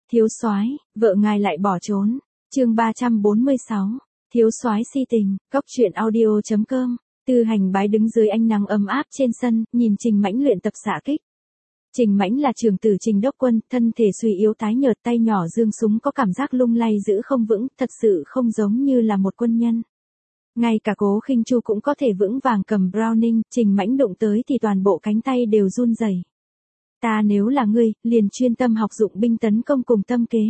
Thiếu soái, vợ ngài lại bỏ trốn. Chương 346. Thiếu soái si tình. Cốc truyện audio.com. Tư Hành Bái đứng dưới ánh nắng ấm áp trên sân, nhìn Trình Mãnh luyện tập xạ kích. Trình Mãnh là trưởng tử Trình Đốc Quân, thân thể suy yếu tái nhợt, tay nhỏ giương súng có cảm giác lung lay giữ không vững, thật sự không giống như là một quân nhân. Ngay cả Cố Khinh Chu cũng có thể vững vàng cầm Browning, Trình Mãnh đụng tới thì toàn bộ cánh tay đều run rẩy. Ta nếu là ngươi, liền chuyên tâm học dụng binh tấn công cùng tâm kế.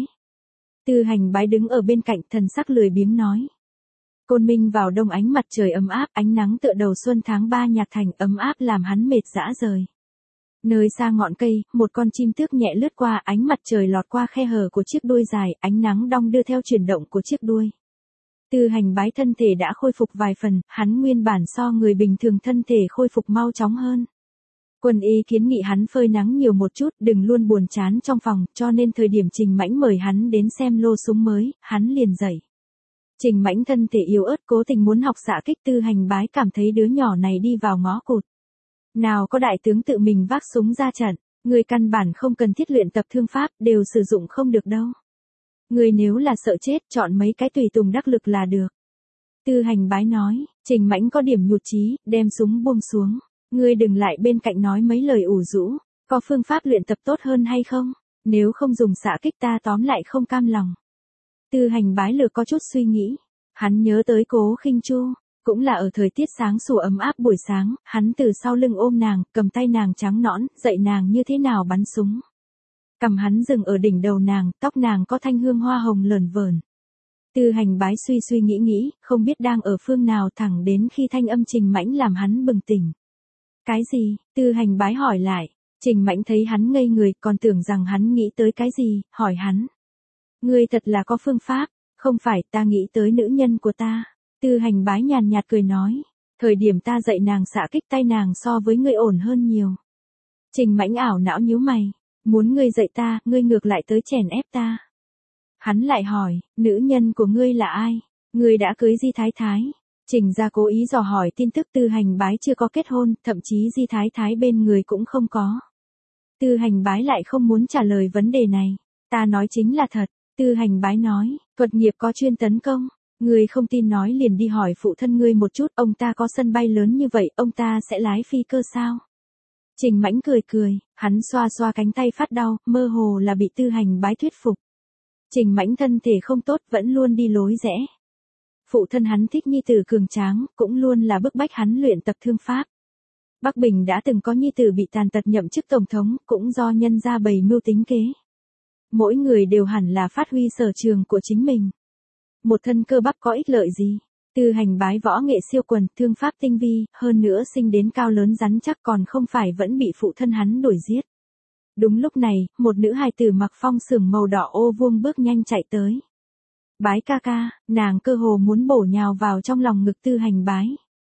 Tư Hành Bái đứng ở bên cạnh, thần sắc lười biếng nói. Côn Minh vào đông, ánh mặt trời ấm áp, ánh nắng tựa đầu xuân tháng 3 nhạt thành, ấm áp làm hắn mệt rã rời. Nơi xa ngọn cây, một con chim tước nhẹ lướt qua, ánh mặt trời lọt qua khe hở của chiếc đuôi dài, ánh nắng đong đưa theo chuyển động của chiếc đuôi. Tư Hành Bái thân thể đã khôi phục vài phần, hắn nguyên bản so người bình thường thân thể khôi phục mau chóng hơn. Quân y kiến nghị hắn phơi nắng nhiều một chút, đừng luôn buồn chán trong phòng, cho nên thời điểm Trình Mãnh mời hắn đến xem lô súng mới, hắn liền dậy. Trình Mãnh thân thể yếu ớt cố tình muốn học xạ kích, Tư Hành Bái cảm thấy đứa nhỏ này đi vào ngõ cụt. Nào có đại tướng tự mình vác súng ra trận, người căn bản không cần thiết luyện tập thương pháp, đều sử dụng không được đâu. Người nếu là sợ chết, chọn mấy cái tùy tùng đắc lực là được. Tư Hành Bái nói, Trình Mãnh có điểm nhụt chí, đem súng buông xuống. Ngươi đừng lại bên cạnh nói mấy lời ủ rũ, có phương pháp luyện tập tốt hơn hay không? Nếu không dùng xạ kích ta tóm lại không cam lòng. Tư Hành Bái lược có chút suy nghĩ, hắn nhớ tới Cố Khinh Chu, cũng là ở thời tiết sáng sủa ấm áp buổi sáng, hắn từ sau lưng ôm nàng, cầm tay nàng trắng nõn, dạy nàng như thế nào bắn súng. Cầm hắn dừng ở đỉnh đầu nàng, tóc nàng có thanh hương hoa hồng lởn vởn. Tư Hành Bái suy nghĩ, không biết đang ở phương nào, thẳng đến khi thanh âm Trình Mãnh làm hắn bừng tỉnh. Cái gì? Tư Hành Bái hỏi lại. Trình Mãnh thấy hắn ngây người, còn tưởng rằng hắn nghĩ tới cái gì, hỏi hắn. Ngươi thật là có phương pháp, không phải, ta nghĩ tới nữ nhân của ta. Tư Hành Bái nhàn nhạt cười nói, thời điểm ta dạy nàng xạ kích tay nàng so với ngươi ổn hơn nhiều. Trình Mãnh ảo não nhíu mày, muốn ngươi dạy ta, ngươi ngược lại tới chèn ép ta. Hắn lại hỏi, nữ nhân của ngươi là ai? Ngươi đã cưới Di Thái Thái? Trình gia cố ý dò hỏi tin tức. Tư Hành Bái chưa có kết hôn, thậm chí Di Thái Thái bên người cũng không có. Tư Hành Bái lại không muốn trả lời vấn đề này. Ta nói chính là thật. Tư Hành Bái nói, thuật nghiệp có chuyên tấn công. Ngươi không tin nói liền đi hỏi phụ thân ngươi một chút, ông ta có sân bay lớn như vậy, ông ta sẽ lái phi cơ sao? Trình Mãnh cười, hắn xoa cánh tay phát đau, mơ hồ là bị Tư Hành Bái thuyết phục. Trình Mãnh thân thể không tốt, vẫn luôn đi lối rẽ. Phụ thân hắn thích nhi tử cường tráng, cũng luôn là bức bách hắn luyện tập thương pháp. Bắc Bình đã từng có nhi tử bị tàn tật nhậm chức tổng thống, cũng do nhân gia bày mưu tính kế. Mỗi người đều hẳn là phát huy sở trường của chính mình. Một thân cơ bắp có ích lợi gì? Tư Hành Bái võ nghệ siêu quần, thương pháp tinh vi, hơn nữa sinh đến cao lớn rắn chắc, còn không phải vẫn bị phụ thân hắn đuổi giết. Đúng lúc này, một nữ hài tử mặc phong sưởng màu đỏ ô vuông bước nhanh chạy tới. Bái ca ca, nàng cơ hồ muốn bổ nhào vào trong lòng ngực Tư Hành Bái.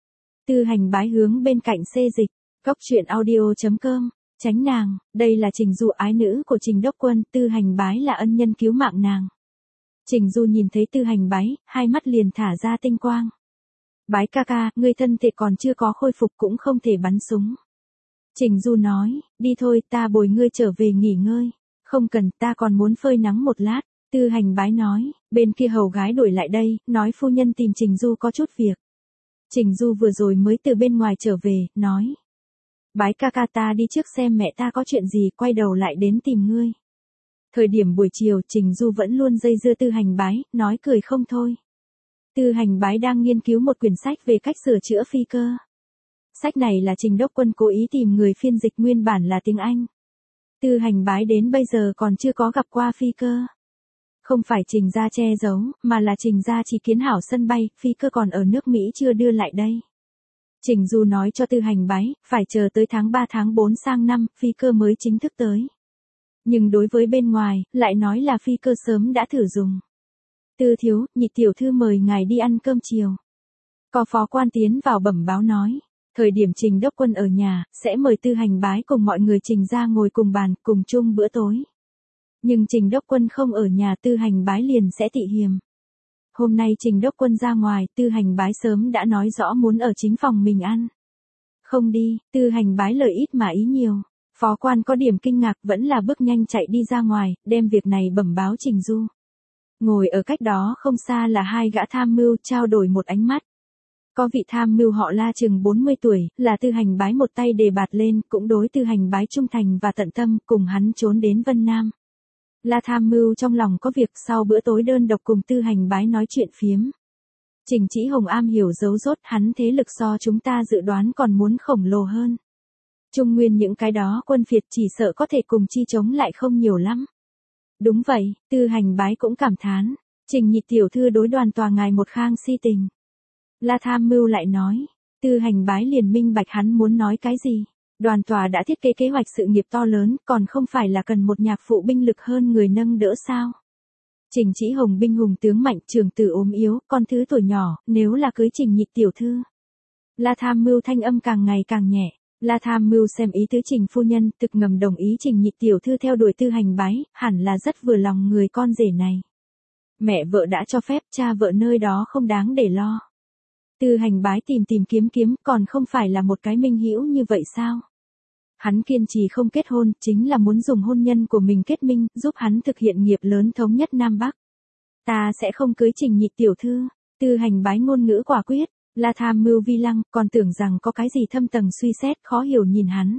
Tư Hành Bái hướng bên cạnh xê dịch, cốc truyện audio.com, tránh nàng, đây là Trình Du, ái nữ của Trình Đốc Quân, Tư Hành Bái là ân nhân cứu mạng nàng. Trình Du nhìn thấy Tư Hành Bái, hai mắt liền thả ra tinh quang. Bái ca ca, ngươi thân thể còn chưa có khôi phục cũng không thể bắn súng. Trình Du nói, đi thôi, ta bồi ngươi trở về nghỉ ngơi. Không cần, ta còn muốn phơi nắng một lát. Tư Hành Bái nói, bên kia hầu gái đuổi lại đây, nói phu nhân tìm Trình Du có chút việc. Trình Du vừa rồi mới từ bên ngoài trở về, nói. Bái ca ca, ta đi trước xem mẹ ta có chuyện gì, quay đầu lại đến tìm ngươi. Thời điểm buổi chiều, Trình Du vẫn luôn dây dưa Tư Hành Bái, nói cười không thôi. Tư Hành Bái đang nghiên cứu một quyển sách về cách sửa chữa phi cơ. Sách này là Trình Đốc Quân cố ý tìm người phiên dịch, nguyên bản là tiếng Anh. Tư Hành Bái đến bây giờ còn chưa có gặp qua phi cơ. Không phải Trình gia che giấu, mà là Trình gia chỉ kiến hảo sân bay, phi cơ còn ở nước Mỹ chưa đưa lại đây. Trình Du nói cho Tư Hành Bái, phải chờ tới tháng 3 tháng 4 sang năm, phi cơ mới chính thức tới. Nhưng đối với bên ngoài, lại nói là phi cơ sớm đã thử dùng. Tư thiếu, nhị tiểu thư mời ngài đi ăn cơm chiều. Có phó quan tiến vào bẩm báo nói, thời điểm Trình Đốc Quân ở nhà, sẽ mời Tư Hành Bái cùng mọi người Trình gia ngồi cùng bàn, cùng chung bữa tối. Nhưng Trình Đốc Quân không ở nhà, Tư Hành Bái liền sẽ tị hiềm. Hôm nay Trình Đốc Quân ra ngoài, Tư Hành Bái sớm đã nói rõ muốn ở chính phòng mình ăn. Không đi, Tư Hành Bái lời ít mà ý nhiều. Phó quan có điểm kinh ngạc vẫn là bước nhanh chạy đi ra ngoài, đem việc này bẩm báo Trình Du. Ngồi ở cách đó không xa là hai gã tham mưu trao đổi một ánh mắt. Có vị tham mưu họ La chừng 40 tuổi, là Tư Hành Bái một tay đề bạt lên, cũng đối Tư Hành Bái trung thành và tận tâm, cùng hắn trốn đến Vân Nam. La tham mưu trong lòng có việc, sau bữa tối đơn độc cùng Tư Hành Bái nói chuyện phiếm. Trình Chỉ Hồng am hiểu giấu rốt, hắn thế lực so chúng ta dự đoán còn muốn khổng lồ hơn. Trung Nguyên những cái đó quân phiệt chỉ sợ có thể cùng chi chống lại không nhiều lắm. Đúng vậy, Tư Hành Bái cũng cảm thán. Trình Nhị tiểu thư đối Đoàn Tòa ngài một khang si tình. La tham mưu lại nói. Tư Hành Bái liền minh bạch hắn muốn nói cái gì. Đoàn Tòa đã thiết kế kế hoạch sự nghiệp to lớn, còn không phải là cần một nhạc phụ binh lực hơn người nâng đỡ sao. Trình Chỉ Hồng binh hùng tướng mạnh, trưởng tử ốm yếu, con thứ tuổi nhỏ, nếu là cưới Trình Nhị tiểu thư. La tham mưu thanh âm càng ngày càng nhẹ. La tham mưu xem ý tứ Trình phu nhân, thực ngầm đồng ý Trình Nhị tiểu thư theo đuổi Tư Hành Bái, hẳn là rất vừa lòng người con rể này. Mẹ vợ đã cho phép, cha vợ nơi đó không đáng để lo. Tư Hành Bái tìm kiếm, còn không phải là một cái minh hữu như vậy sao? Hắn kiên trì không kết hôn, chính là muốn dùng hôn nhân của mình kết minh, giúp hắn thực hiện nghiệp lớn thống nhất Nam Bắc. Ta sẽ không cưới Trình Nhị tiểu thư. Tư Hành Bái ngôn ngữ quả quyết. La tham mưu vi lăng, còn tưởng rằng có cái gì thâm tầng suy xét, khó hiểu nhìn hắn.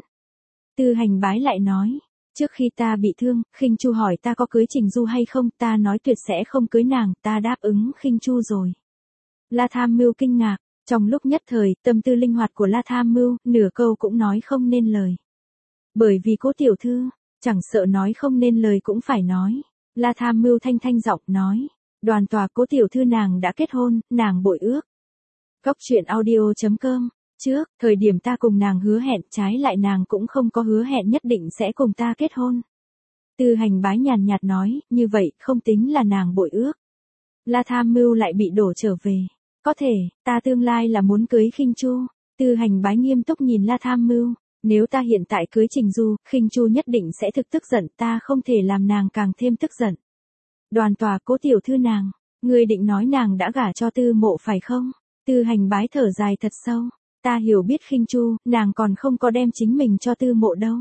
Tư Hành Bái lại nói, trước khi ta bị thương, Khinh Chu hỏi ta có cưới Trình Du hay không, ta nói tuyệt sẽ không cưới nàng, ta đáp ứng Khinh Chu rồi. La tham mưu kinh ngạc, trong lúc nhất thời, tâm tư linh hoạt của La tham mưu, nửa câu cũng nói không nên lời. Bởi vì Cố tiểu thư, chẳng sợ nói không nên lời cũng phải nói. La tham mưu thanh giọng nói, Đoàn Tòa Cố tiểu thư nàng đã kết hôn, nàng bội ước. Góc truyện audio.com. Trước, thời điểm ta cùng nàng hứa hẹn, trái lại nàng cũng không có hứa hẹn nhất định sẽ cùng ta kết hôn. Tư Hành Bái nhàn nhạt nói, như vậy, không tính là nàng bội ước. La tham mưu lại bị đổ trở về. Có thể, ta tương lai là muốn cưới Khinh Chu. Tư Hành Bái nghiêm túc nhìn La tham mưu. Nếu ta hiện tại cưới Trình Du, Khinh Chu nhất định sẽ thực tức giận, ta không thể làm nàng càng thêm tức giận. Đoàn Tòa Cố tiểu thư nàng, ngươi định nói nàng đã gả cho Tư Mộ phải không? Tư Hành Bái thở dài thật sâu. Ta hiểu biết Khinh Chu, nàng còn không có đem chính mình cho Tư Mộ đâu.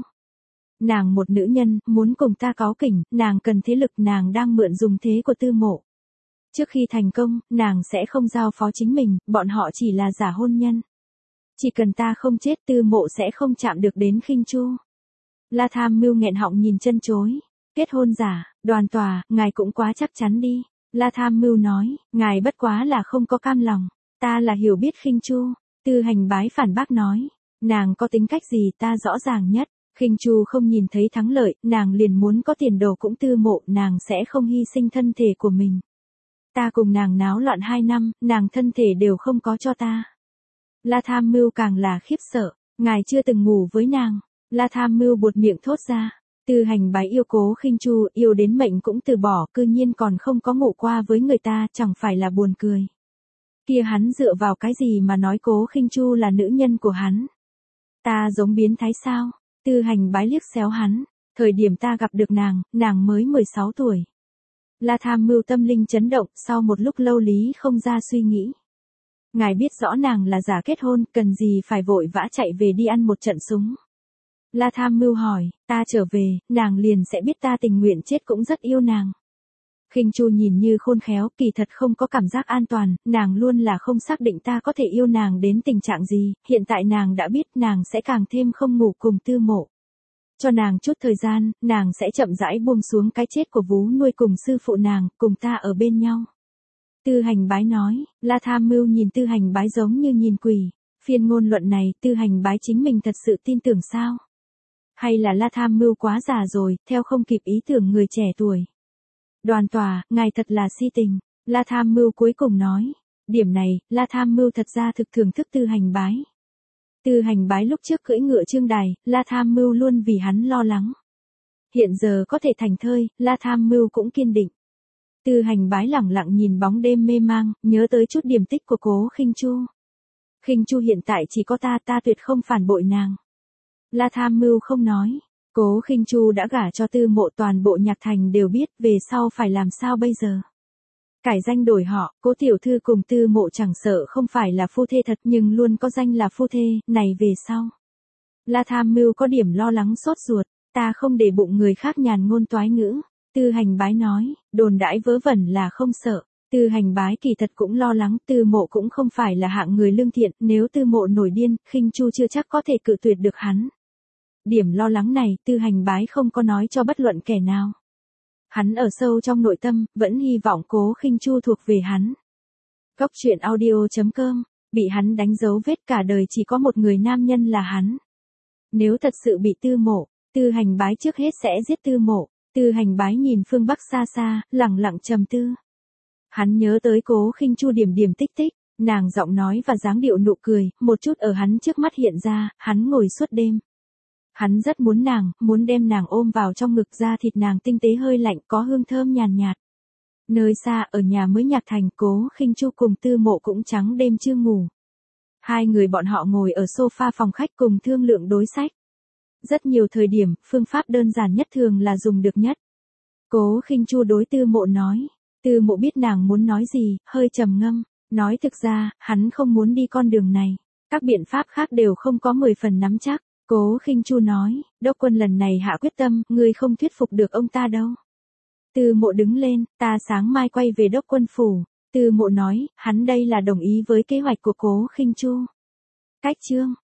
Nàng một nữ nhân, muốn cùng ta cáu kỉnh, nàng cần thế lực, nàng đang mượn dùng thế của Tư Mộ. Trước khi thành công, nàng sẽ không giao phó chính mình, bọn họ chỉ là giả hôn nhân. Chỉ cần ta không chết, Tư Mộ sẽ không chạm được đến Khinh Chu. La tham mưu nghẹn họng nhìn chân chối. Kết hôn giả, Đoàn Tòa, ngài cũng quá chắc chắn đi. La tham mưu nói, ngài bất quá là không có cam lòng. Ta là hiểu biết Khinh Chu. Tư Hành Bái phản bác nói, nàng có tính cách gì ta rõ ràng nhất. Khinh Chu không nhìn thấy thắng lợi, nàng liền muốn có tiền đồ cũng Tư Mộ, nàng sẽ không hy sinh thân thể của mình. Ta cùng nàng náo loạn 2 năm, nàng thân thể đều không có cho ta. La tham mưu càng là khiếp sợ, ngài chưa từng ngủ với nàng. La tham mưu buột miệng thốt ra. Tư Hành Bái yêu Cố Khinh Chu, yêu đến mệnh cũng từ bỏ, cư nhiên còn không có ngủ qua với người ta, chẳng phải là buồn cười. Kia hắn dựa vào cái gì mà nói Cố Khinh Chu là nữ nhân của hắn? Ta giống biến thái sao? Tư Hành Bái liếc xéo hắn. Thời điểm ta gặp được nàng mới 16 tuổi. La tham mưu tâm linh chấn động, sau một lúc lâu lý không ra suy nghĩ. Ngài biết rõ nàng là giả kết hôn, cần gì phải vội vã chạy về đi ăn một trận súng. La tham mưu hỏi, ta trở về, nàng liền sẽ biết ta tình nguyện chết cũng rất yêu nàng. Khinh Chu nhìn như khôn khéo, kỳ thật không có cảm giác an toàn, nàng luôn là không xác định ta có thể yêu nàng đến tình trạng gì, hiện tại nàng đã biết nàng sẽ càng thêm không ngủ cùng Tư Mộ. Cho nàng chút thời gian, nàng sẽ chậm rãi buông xuống cái chết của vú nuôi cùng sư phụ nàng, cùng ta ở bên nhau. Tư Hành Bái nói, La tham mưu nhìn Tư Hành Bái giống như nhìn quỷ. Phiên ngôn luận này, Tư Hành Bái chính mình thật sự tin tưởng sao? Hay là La tham mưu quá già rồi, theo không kịp ý tưởng người trẻ tuổi? Đoàn Tòa, ngài thật là si tình. La tham mưu cuối cùng nói. Điểm này, La tham mưu thật ra thực thưởng thức Tư Hành Bái. Tư Hành Bái lúc trước cưỡi ngựa trương đài, La tham mưu luôn vì hắn lo lắng. Hiện giờ có thể thành thơi, La tham mưu cũng kiên định. Tư Hành Bái lẳng lặng nhìn bóng đêm mê mang, nhớ tới chút điểm tích của Cố Khinh Chu. Khinh Chu hiện tại chỉ có ta tuyệt không phản bội nàng. La tham mưu không nói. Cố Khinh Chu đã gả cho Tư Mộ, toàn bộ Nhạc Thành đều biết, về sau phải làm sao bây giờ? Cải danh đổi họ, Cố tiểu thư cùng Tư Mộ chẳng sợ không phải là phu thê thật nhưng luôn có danh là phu thê, này về sau. La Tham Mưu có điểm lo lắng sốt ruột, ta không để bụng người khác nhàn ngôn toái ngữ. Tư Hành Bái nói, đồn đãi vớ vẩn là không sợ. Tư Hành Bái kỳ thật cũng lo lắng, Tư Mộ cũng không phải là hạng người lương thiện, nếu Tư Mộ nổi điên, Khinh Chu chưa chắc có thể cự tuyệt được hắn. Điểm lo lắng này, Tư Hành Bái không có nói cho bất luận kẻ nào. Hắn ở sâu trong nội tâm, vẫn hy vọng Cố Khinh Chu thuộc về hắn. Góc truyện audio.com, bị hắn đánh dấu vết cả đời chỉ có một người nam nhân là hắn. Nếu thật sự bị Tư Mộ, Tư Hành Bái trước hết sẽ giết Tư Mộ. Tư Hành Bái nhìn phương Bắc xa xa, lặng lặng trầm tư. Hắn nhớ tới Cố Khinh Chu điểm điểm tích tích, nàng giọng nói và dáng điệu nụ cười, một chút ở hắn trước mắt hiện ra, hắn ngồi suốt đêm. Hắn rất muốn nàng, muốn đem nàng ôm vào trong ngực, da thịt nàng tinh tế hơi lạnh, có hương thơm nhàn nhạt. Nơi xa ở nhà mới Nhạc Thành, Cố Khinh Chu cùng Tư Mộ cũng trắng đêm chưa ngủ. Hai người bọn họ ngồi ở sofa phòng khách cùng thương lượng đối sách. Rất nhiều thời điểm, phương pháp đơn giản nhất thường là dùng được nhất. Cố Khinh Chu đối Tư Mộ nói. Tư Mộ biết nàng muốn nói gì, hơi trầm ngâm, nói thực ra, hắn không muốn đi con đường này. Các biện pháp khác đều không có 10 phần nắm chắc. Cố Khinh Chu nói, đốc quân lần này hạ quyết tâm, ngươi không thuyết phục được ông ta đâu. Tư Mộ đứng lên, ta sáng mai quay về đốc quân phủ. Tư Mộ nói, hắn đây là đồng ý với kế hoạch của Cố Khinh Chu. Cách chương